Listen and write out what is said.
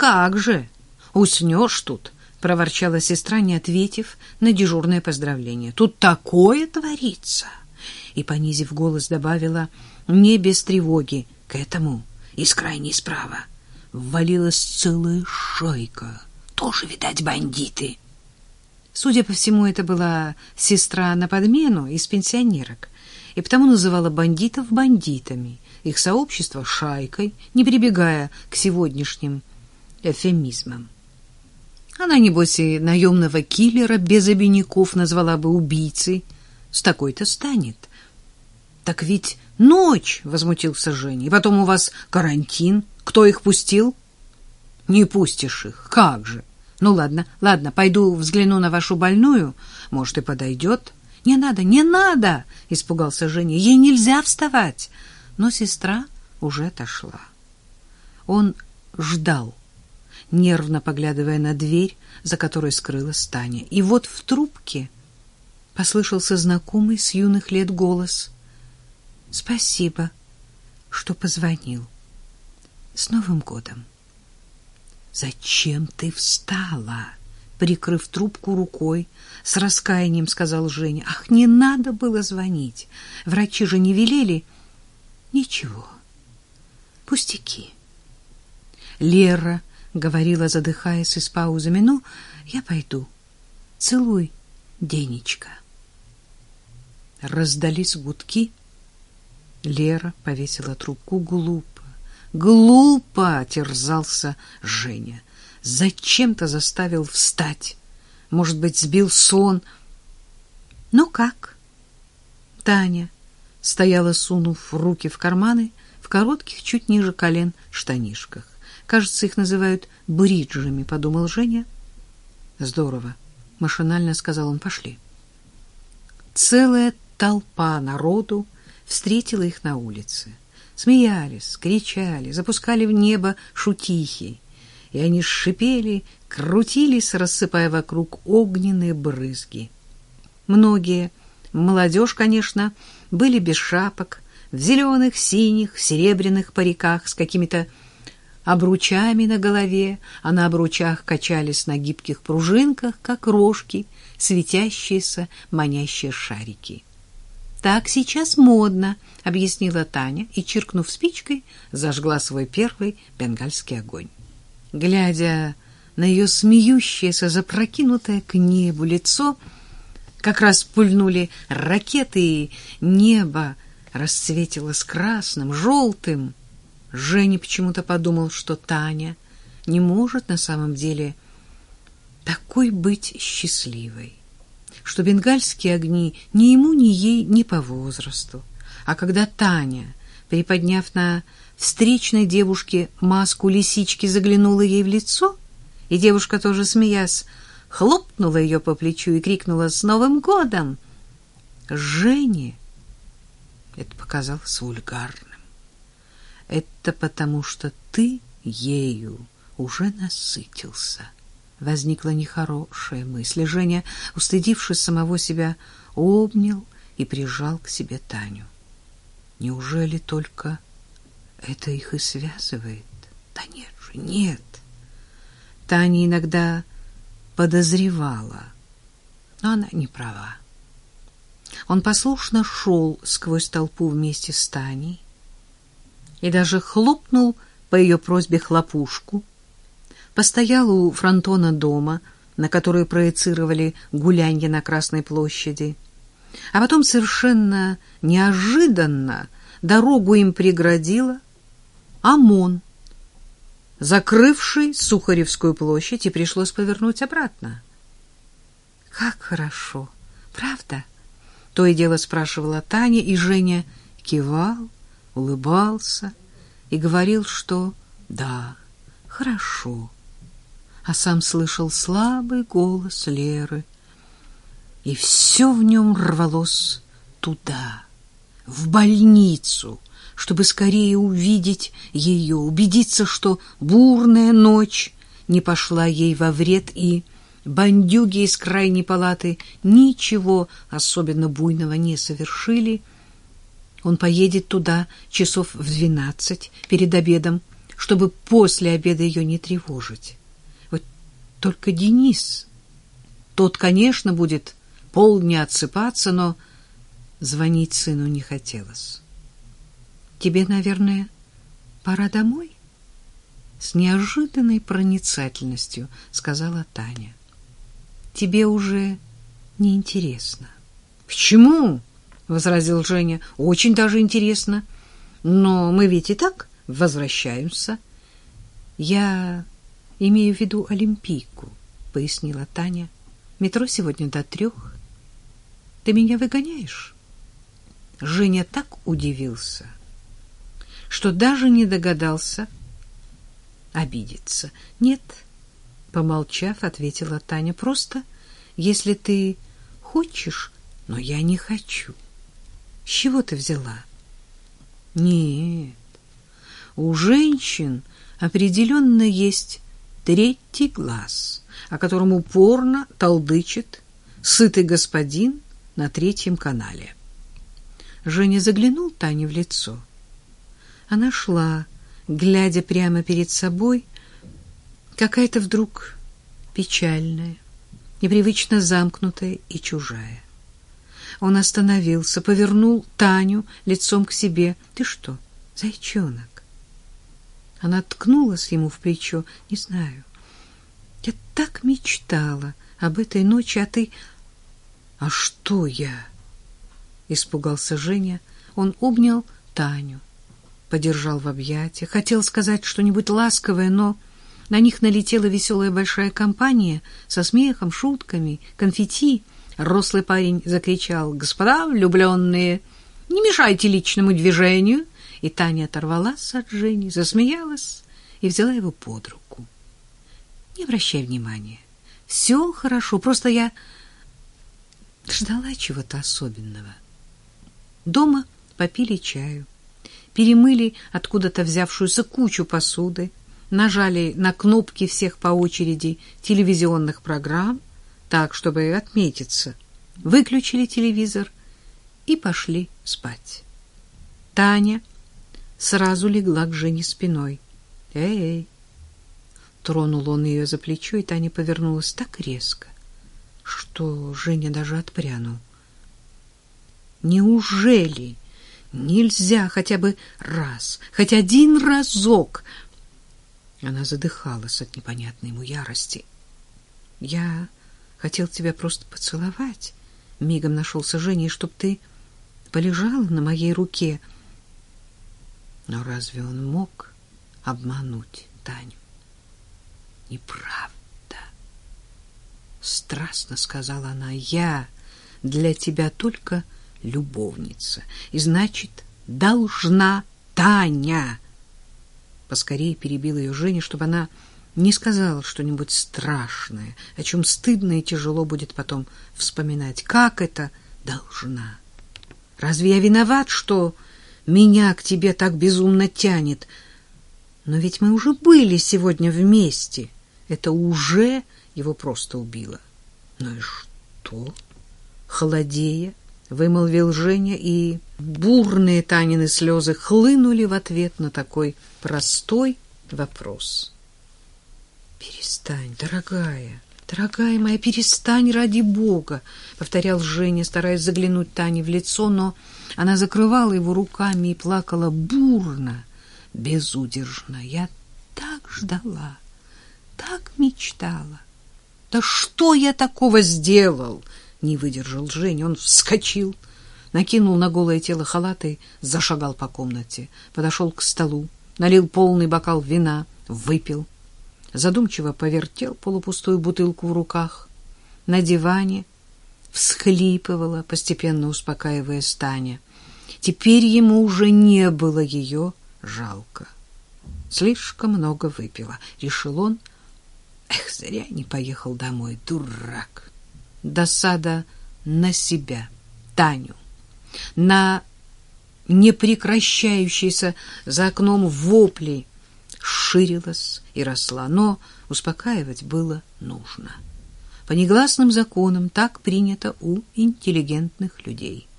как же! Уснешь тут!» — проворчала сестра, не ответив на дежурное поздравление. «Тут такое творится!» И, понизив голос, добавила не без тревоги: «К этому из крайней справа ввалилась целая шайка. Тоже, видать, бандиты». Судя по всему, это была сестра на подмену из пенсионерок, и потому называла бандитов бандитами, их сообщество — шайкой, не прибегая к сегодняшним эвфемизмам. Она, небось, и наемного киллера без обиняков назвала бы убийцей. С такой-то станет. — Так ведь ночь, — возмутился Женя, — и потом у вас карантин. Кто их пустил? — Не пустишь их. Как же? Ну, ладно, пойду взгляну на вашу больную. Может, и подойдет. — Не надо, не надо, — испугался Женя. — Ей нельзя вставать. Но сестра уже отошла. Он ждал, нервно поглядывая на дверь, за которой скрылась Таня. И вот в трубке послышался знакомый с юных лет голос. — Спасибо, что позвонил. С Новым годом. — Зачем ты встала? Прикрыв трубку рукой, с раскаянием сказал Женя. — Ах, не надо было звонить. Врачи же не велели. — Ничего. Пустяки. Лера говорила, задыхаясь и с паузами. — Ну, я пойду. Целуй, Денечка. Раздались гудки. Лера повесила трубку. Глупо, терзался Женя. Зачем-то заставил встать. Может быть, сбил сон. Ну как? Таня стояла, сунув руки в карманы, в коротких, чуть ниже колен штанишках. Кажется, их называют бриджами, подумал Женя. Здорово, машинально сказал он. Пошли. Целая толпа народу встретила их на улице. Смеялись, кричали, запускали в небо шутихи. И они шипели, крутились, рассыпая вокруг огненные брызги. Многие, молодежь, конечно, были без шапок, в зеленых, синих, серебряных париках с какими-то обручами на голове, а на обручах качались на гибких пружинках, как рожки, светящиеся, манящие шарики. «Так сейчас модно», — объяснила Таня и, чиркнув спичкой, зажгла свой первый бенгальский огонь. Глядя на ее смеющееся, запрокинутое к небу лицо, как раз пульнули ракеты, и небо расцветилось красным, желтым. Женя почему-то подумал, что Таня не может на самом деле такой быть счастливой, что бенгальские огни ни ему, ни ей не по возрасту. А когда Таня, приподняв на встречной девушке маску лисички, заглянула ей в лицо, и девушка, тоже смеясь, хлопнула ее по плечу и крикнула «С Новым годом!», Жене это показалось вульгарным. «Это потому, что ты ею уже насытился». Возникла нехорошая мысль. Женя, устыдившись самого себя, обнял и прижал к себе Таню. Неужели только это их и связывает? Да нет же, нет. Таня иногда подозревала, но она не права. Он послушно шел сквозь толпу вместе с Таней и даже хлопнул по ее просьбе хлопушку, постоял у фронтона дома, на который проецировали гулянье на Красной площади, а потом совершенно неожиданно дорогу им преградила ОМОН, закрывший Сухаревскую площадь, и пришлось повернуть обратно. «Как хорошо, правда?» — то и дело спрашивала Таня, и Женя кивал, улыбался и говорил, что да, хорошо, а сам слышал слабый голос Леры, и все в нем рвалось туда, в больницу, чтобы скорее увидеть ее, убедиться, что бурная ночь не пошла ей во вред, и бандюги из крайней палаты ничего особенно буйного не совершили. Он поедет туда часов в 12 перед обедом, чтобы после обеда ее не тревожить. Вот только Денис, тот, конечно, будет полдня отсыпаться, но звонить сыну не хотелось. «Тебе, наверное, пора домой?» С неожиданной проницательностью сказала Таня. «Тебе уже не интересно». «Почему?» — возразил Женя. «Очень даже интересно. Но мы ведь и так возвращаемся». «Я имею в виду Олимпийку», — пояснила Таня. «Метро сегодня до 3. Ты меня выгоняешь?» Женя так удивился, что даже не догадался обидеться. «Нет», — помолчав, ответила Таня, — «просто, если ты хочешь, но я не хочу». «С чего ты взяла?» «Нет, у женщин определенно есть третий глаз, о котором упорно толдычит сытый господин на 3 канале». Женя заглянул Тане в лицо. Она шла, глядя прямо перед собой, какая-то вдруг печальная, непривычно замкнутая и чужая. Он остановился, повернул Таню лицом к себе. «Ты что, зайчонок?» Она ткнулась ему в плечо. «Не знаю. Я так мечтала об этой ночи, а ты...» «А что я?» — испугался Женя. Он обнял Таню, подержал в объятиях, хотел сказать что-нибудь ласковое, но на них налетела веселая большая компания со смехом, шутками, конфетти. Рослый парень закричал: «Господа влюбленные, не мешайте личному движению!» И Таня оторвалась от Жени, засмеялась и взяла его под руку. «Не обращай внимания. Все хорошо, просто я ждала чего-то особенного». Дома попили чаю, перемыли откуда-то взявшуюся кучу посуды, нажали на кнопки всех по очереди телевизионных программ, так, чтобы отметиться, выключили телевизор и пошли спать. Таня сразу легла к Жене спиной. «Эй!» Тронул он ее за плечо, и Таня повернулась так резко, что Женя даже отпрянул. «Неужели нельзя хотя бы раз, хоть один разок?» Она задыхалась от непонятной ему ярости. «Я хотел тебя просто поцеловать», — мигом нашелся Женя, — «и чтоб ты полежала на моей руке». Но разве он мог обмануть Таню? «Неправда», — страстно сказала она, — «я для тебя только любовница, и значит, должна, Таня». Поскорее перебил ее Женя, чтобы она не сказала что-нибудь страшное, о чем стыдно и тяжело будет потом вспоминать. «Как это должна? Разве я виноват, что меня к тебе так безумно тянет? Но ведь мы уже были сегодня вместе». Это уже его просто убило. «Ну и что?» — холодея вымолвил Женя, и бурные Танины слезы хлынули в ответ на такой простой вопрос. «Перестань, дорогая моя, перестань, ради Бога», — повторял Женя, стараясь заглянуть Тане в лицо, но она закрывала его руками и плакала бурно, безудержно. «Я так ждала, так мечтала». «Да что я такого сделал?» — не выдержал Женя. Он вскочил, накинул на голое тело халат и зашагал по комнате. Подошел к столу, налил полный бокал вина, выпил. Задумчиво повертел полупустую бутылку в руках. На диване всхлипывала, постепенно успокаиваясь, Таня. Теперь ему уже не было ее жалко. Слишком много выпила, решил он. Эх, зря не поехал домой, дурак. Досада на себя, Таню, на непрекращающиеся за окном вопли ширилась и росла, но успокаивать было нужно. По негласным законам так принято у интеллигентных людей.